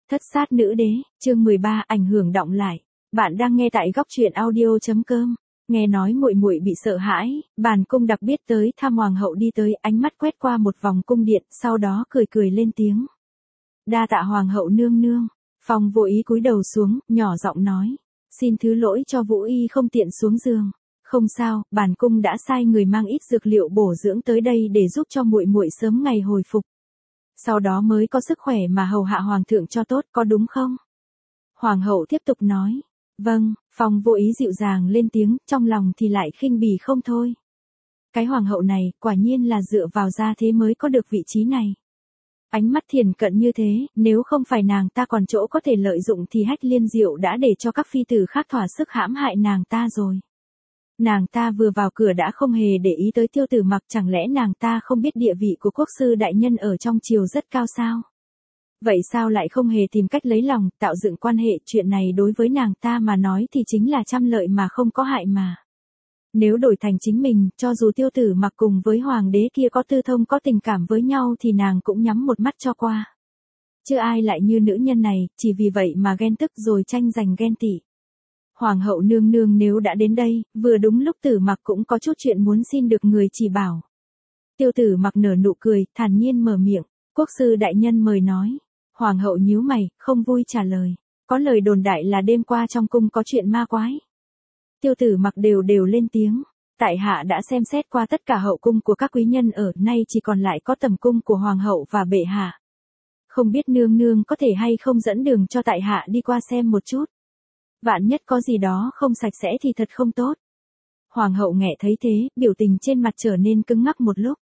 Thất sát nữ đế, chương 13, ảnh hưởng đọng lại. Bạn đang nghe tại góc truyện audio.com. Nghe nói muội muội bị sợ hãi, bản cung đặc biệt tới thăm hoàng hậu đi tới, ánh mắt quét qua một vòng cung điện, sau đó cười cười lên tiếng. Đa tạ hoàng hậu nương nương. Phong Vô Ý cúi đầu xuống, nhỏ giọng nói. Xin thứ lỗi cho Vũ Y không tiện xuống giường. Không sao, bản cung đã sai người mang ít dược liệu bổ dưỡng tới đây để giúp cho muội muội sớm ngày hồi phục. Sau đó mới có sức khỏe mà hầu hạ hoàng thượng cho tốt, có đúng không? Hoàng hậu tiếp tục nói. Vâng, Phong Vô Ý dịu dàng lên tiếng, trong lòng thì lại khinh bỉ không thôi. Cái hoàng hậu này, quả nhiên là dựa vào gia thế mới có được vị trí này. Ánh mắt thiền cận như thế, nếu không phải nàng ta còn chỗ có thể lợi dụng thì Hách Liên Diệu đã để cho các phi tử khác thỏa sức hãm hại nàng ta rồi. Nàng ta vừa vào cửa đã không hề để ý tới Tiêu Tử Mặc, chẳng lẽ nàng ta không biết địa vị của quốc sư đại nhân ở trong triều rất cao sao? Vậy sao lại không hề tìm cách lấy lòng, tạo dựng quan hệ, chuyện này đối với nàng ta mà nói thì chính là trăm lợi mà không có hại mà. Nếu đổi thành chính mình, cho dù Tiêu Tử Mặc cùng với hoàng đế kia có tư thông có tình cảm với nhau thì nàng cũng nhắm một mắt cho qua. Chứ ai lại như nữ nhân này, chỉ vì vậy mà ghen tức rồi tranh giành ghen tị. Hoàng hậu nương nương nếu đã đến đây, vừa đúng lúc Tử Mặc cũng có chút chuyện muốn xin được người chỉ bảo. Tiêu Tử Mặc nở nụ cười, thản nhiên mở miệng, quốc sư đại nhân mời nói. Hoàng hậu nhíu mày, không vui trả lời, có lời đồn đại là đêm qua trong cung có chuyện ma quái. Tiêu Tử Mặc đều lên tiếng, tại hạ đã xem xét qua tất cả hậu cung của các quý nhân ở, nay chỉ còn lại có tầm cung của hoàng hậu và bệ hạ. Không biết nương nương có thể hay không dẫn đường cho tại hạ đi qua xem một chút. Vạn nhất có gì đó không sạch sẽ thì thật không tốt. Hoàng hậu nghe thấy thế, biểu tình trên mặt trở nên cứng ngắc một lúc.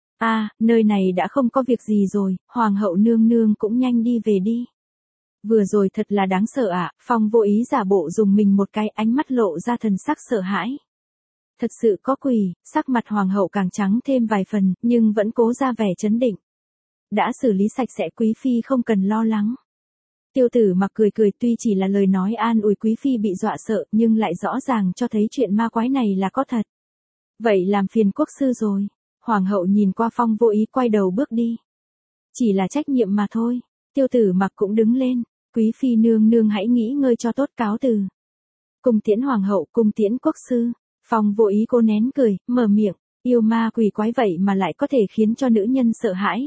Nơi này đã không có việc gì rồi, hoàng hậu nương nương cũng nhanh đi về đi. Vừa rồi thật là đáng sợ ạ, Phong Vô Ý giả bộ dùng mình một cái, ánh mắt lộ ra thần sắc sợ hãi. Thật sự có quỷ, sắc mặt hoàng hậu càng trắng thêm vài phần, nhưng vẫn cố ra vẻ trấn định. Đã xử lý sạch sẽ, quý phi không cần lo lắng. Tiêu Tử Mặc cười cười, tuy chỉ là lời nói an ủi quý phi bị dọa sợ, nhưng lại rõ ràng cho thấy chuyện ma quái này là có thật. Vậy làm phiền quốc sư rồi. Hoàng hậu nhìn qua Phong Vô Ý, quay đầu bước đi. Chỉ là trách nhiệm mà thôi. Tiêu Tử Mặc cũng đứng lên. Quý phi nương nương hãy nghỉ ngơi cho tốt, cáo từ. Cung tiễn hoàng hậu, cung tiễn quốc sư. Phong Vô Ý cô nén cười, mở miệng. Yêu ma quỷ quái vậy mà lại có thể khiến cho nữ nhân sợ hãi.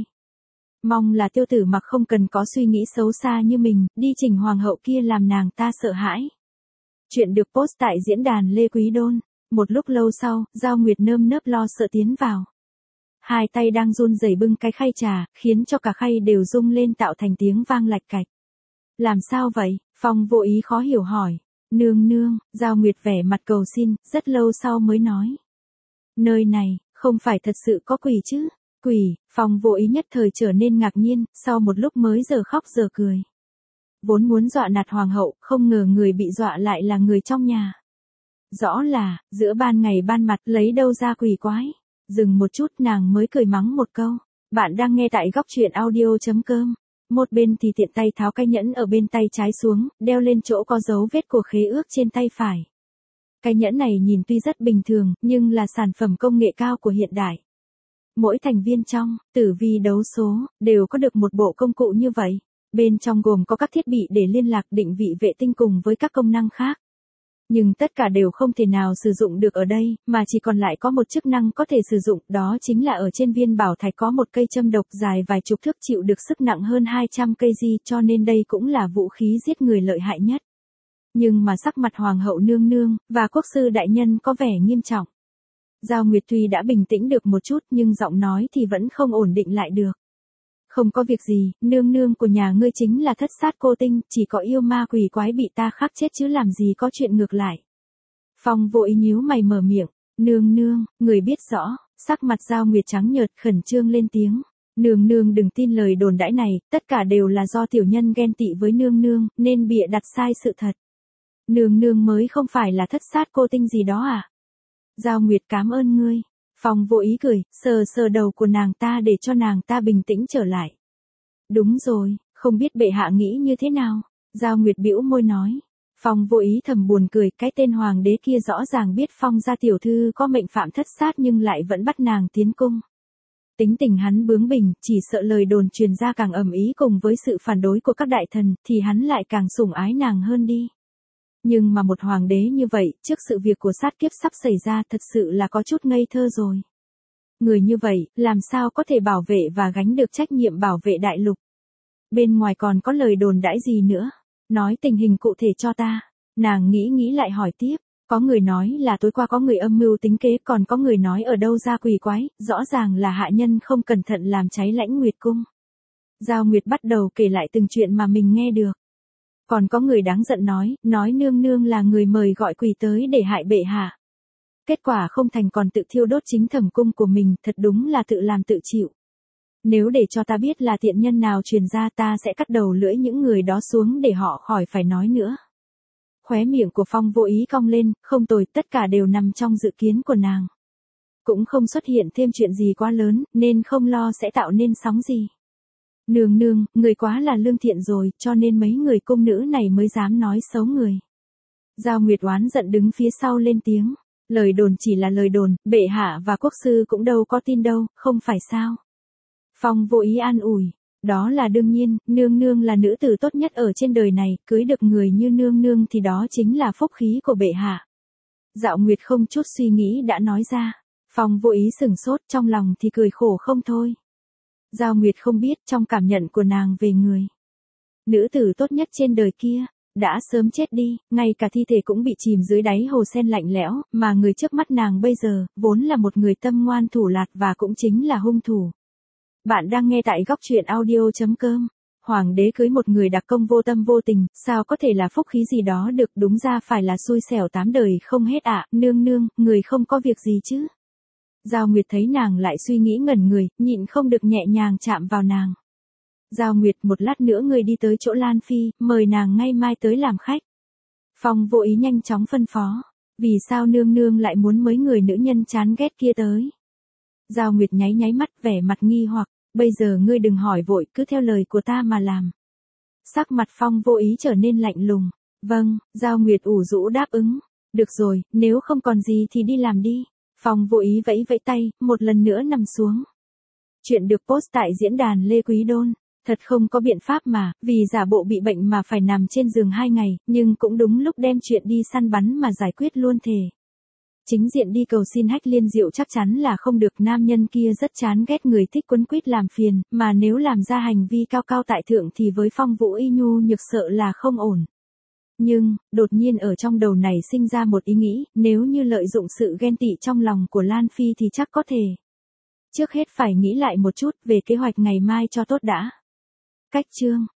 Mong là Tiêu Tử Mặc không cần có suy nghĩ xấu xa như mình, đi chỉnh hoàng hậu kia làm nàng ta sợ hãi. Chuyện được post tại diễn đàn Lê Quý Đôn. Một lúc lâu sau, Giao Nguyệt nơm nớp lo sợ tiến vào. Hai tay đang run rẩy bưng cái khay trà, khiến cho cả khay đều rung lên tạo thành tiếng vang lạch cạch. Làm sao vậy? Phong Vô Ý khó hiểu hỏi. Nương nương, Giao Nguyệt vẻ mặt cầu xin, rất lâu sau mới nói. Nơi này, không phải thật sự có quỷ chứ? Quỷ, Phong Vô Ý nhất thời trở nên ngạc nhiên, sau một lúc mới giờ khóc giờ cười. Vốn muốn dọa nạt hoàng hậu, không ngờ người bị dọa lại là người trong nhà. Rõ là, giữa ban ngày ban mặt lấy đâu ra quỷ quái. Dừng một chút nàng mới cười mắng một câu. Bạn đang nghe tại góc truyện audio.com. Một bên thì tiện tay tháo cái nhẫn ở bên tay trái xuống, đeo lên chỗ có dấu vết của khế ước trên tay phải. Cái nhẫn này nhìn tuy rất bình thường, nhưng là sản phẩm công nghệ cao của hiện đại. Mỗi thành viên trong tử vi đấu số đều có được một bộ công cụ như vậy. Bên trong gồm có các thiết bị để liên lạc, định vị vệ tinh cùng với các công năng khác. Nhưng tất cả đều không thể nào sử dụng được ở đây, mà chỉ còn lại có một chức năng có thể sử dụng, đó chính là ở trên viên bảo thạch có một cây châm độc dài vài chục thước chịu được sức nặng hơn 200 kg, cho nên đây cũng là vũ khí giết người lợi hại nhất. Nhưng mà sắc mặt hoàng hậu nương nương và quốc sư đại nhân có vẻ nghiêm trọng. Giao Nguyệt tuy đã bình tĩnh được một chút nhưng giọng nói thì vẫn không ổn định lại được. Không có việc gì, nương nương của nhà ngươi chính là thất sát cô tinh, chỉ có yêu ma quỷ quái bị ta khắc chết chứ làm gì có chuyện ngược lại. Phong Vô Ý nhíu mày mở miệng, nương nương, người biết rõ, sắc mặt Giao Nguyệt trắng nhợt khẩn trương lên tiếng. Nương nương đừng tin lời đồn đãi này, tất cả đều là do tiểu nhân ghen tị với nương nương, nên bịa đặt sai sự thật. Nương nương mới không phải là thất sát cô tinh gì đó à? Giao Nguyệt cảm ơn ngươi. Phong Vô Ý cười, sờ sờ đầu của nàng ta để cho nàng ta bình tĩnh trở lại. Đúng rồi, không biết bệ hạ nghĩ như thế nào? Giao Nguyệt bĩu môi nói. Phong Vô Ý thầm buồn cười, cái tên hoàng đế kia rõ ràng biết Phong gia tiểu thư có mệnh phạm thất sát nhưng lại vẫn bắt nàng tiến cung. Tính tình hắn bướng bỉnh, chỉ sợ lời đồn truyền ra càng ầm ĩ cùng với sự phản đối của các đại thần, thì hắn lại càng sủng ái nàng hơn đi. Nhưng mà một hoàng đế như vậy, trước sự việc của sát kiếp sắp xảy ra thật sự là có chút ngây thơ rồi. Người như vậy, làm sao có thể bảo vệ và gánh được trách nhiệm bảo vệ đại lục. Bên ngoài còn có lời đồn đãi gì nữa? Nói tình hình cụ thể cho ta. Nàng nghĩ lại hỏi tiếp. Có người nói là tối qua có người âm mưu tính kế, còn có người nói ở đâu ra quỷ quái, rõ ràng là hạ nhân không cẩn thận làm cháy Lãnh Nguyệt cung. Giao Nguyệt bắt đầu kể lại từng chuyện mà mình nghe được. Còn có người đáng giận nói nương nương là người mời gọi quỷ tới để hại bệ hạ. Kết quả không thành còn tự thiêu đốt chính thẩm cung của mình, thật đúng là tự làm tự chịu. Nếu để cho ta biết là tiện nhân nào truyền ra, ta sẽ cắt đầu lưỡi những người đó xuống để họ khỏi phải nói nữa. Khóe miệng của Phong Vô Ý cong lên, không tồi, tất cả đều nằm trong dự kiến của nàng. Cũng không xuất hiện thêm chuyện gì quá lớn, nên không lo sẽ tạo nên sóng gì. Nương nương, người quá là lương thiện rồi, cho nên mấy người cung nữ này mới dám nói xấu người. Giao Nguyệt oán giận đứng phía sau lên tiếng. Lời đồn chỉ là lời đồn, bệ hạ và quốc sư cũng đâu có tin đâu, không phải sao? Phong Vô Ý an ủi. Đó là đương nhiên, nương nương là nữ tử tốt nhất ở trên đời này, cưới được người như nương nương thì đó chính là phúc khí của bệ hạ. Dạo Nguyệt không chút suy nghĩ đã nói ra. Phong Vô Ý sửng sốt, trong lòng thì cười khổ không thôi. Giao Nguyệt không biết trong cảm nhận của nàng về người. Nữ tử tốt nhất trên đời kia, đã sớm chết đi, ngay cả thi thể cũng bị chìm dưới đáy hồ sen lạnh lẽo, mà người trước mắt nàng bây giờ, vốn là một người tâm ngoan thủ lạt và cũng chính là hung thủ. Bạn đang nghe tại góc truyện audio.com. Hoàng đế cưới một người đặc công vô tâm vô tình, sao có thể là phúc khí gì đó được, đúng ra phải là xui xẻo tám đời không hết ạ. Nương nương, người không có việc gì chứ? Giao Nguyệt thấy nàng lại suy nghĩ ngẩn người, nhịn không được nhẹ nhàng chạm vào nàng. Giao Nguyệt, một lát nữa người đi tới chỗ Lan Phi, mời nàng ngay mai tới làm khách. Phong Vô Ý nhanh chóng phân phó. Vì sao nương nương lại muốn mấy người nữ nhân chán ghét kia tới? Giao Nguyệt nháy mắt, vẻ mặt nghi hoặc. Bây giờ ngươi đừng hỏi vội, cứ theo lời của ta mà làm. Sắc mặt Phong Vô Ý trở nên lạnh lùng. Vâng, Giao Nguyệt ủ rũ đáp ứng. Được rồi, nếu không còn gì thì đi làm đi. Phong Vô Ý vẫy vẫy tay, một lần nữa nằm xuống. Chuyện được post tại diễn đàn Lê Quý Đôn. Thật không có biện pháp mà, vì giả bộ bị bệnh mà phải nằm trên giường 2 ngày, nhưng cũng đúng lúc đem chuyện đi săn bắn mà giải quyết luôn thề. Chính diện đi cầu xin Hách Liên Diệu chắc chắn là không được, nam nhân kia rất chán ghét người thích quấn quýt làm phiền, mà nếu làm ra hành vi cao cao tại thượng thì với Phong Vũ Y nhu nhược sợ là không ổn. Nhưng, đột nhiên ở trong đầu này sinh ra một ý nghĩ, nếu như lợi dụng sự ghen tị trong lòng của Lan Phi thì chắc có thể. Trước hết phải nghĩ lại một chút về kế hoạch ngày mai cho tốt đã. Cách chương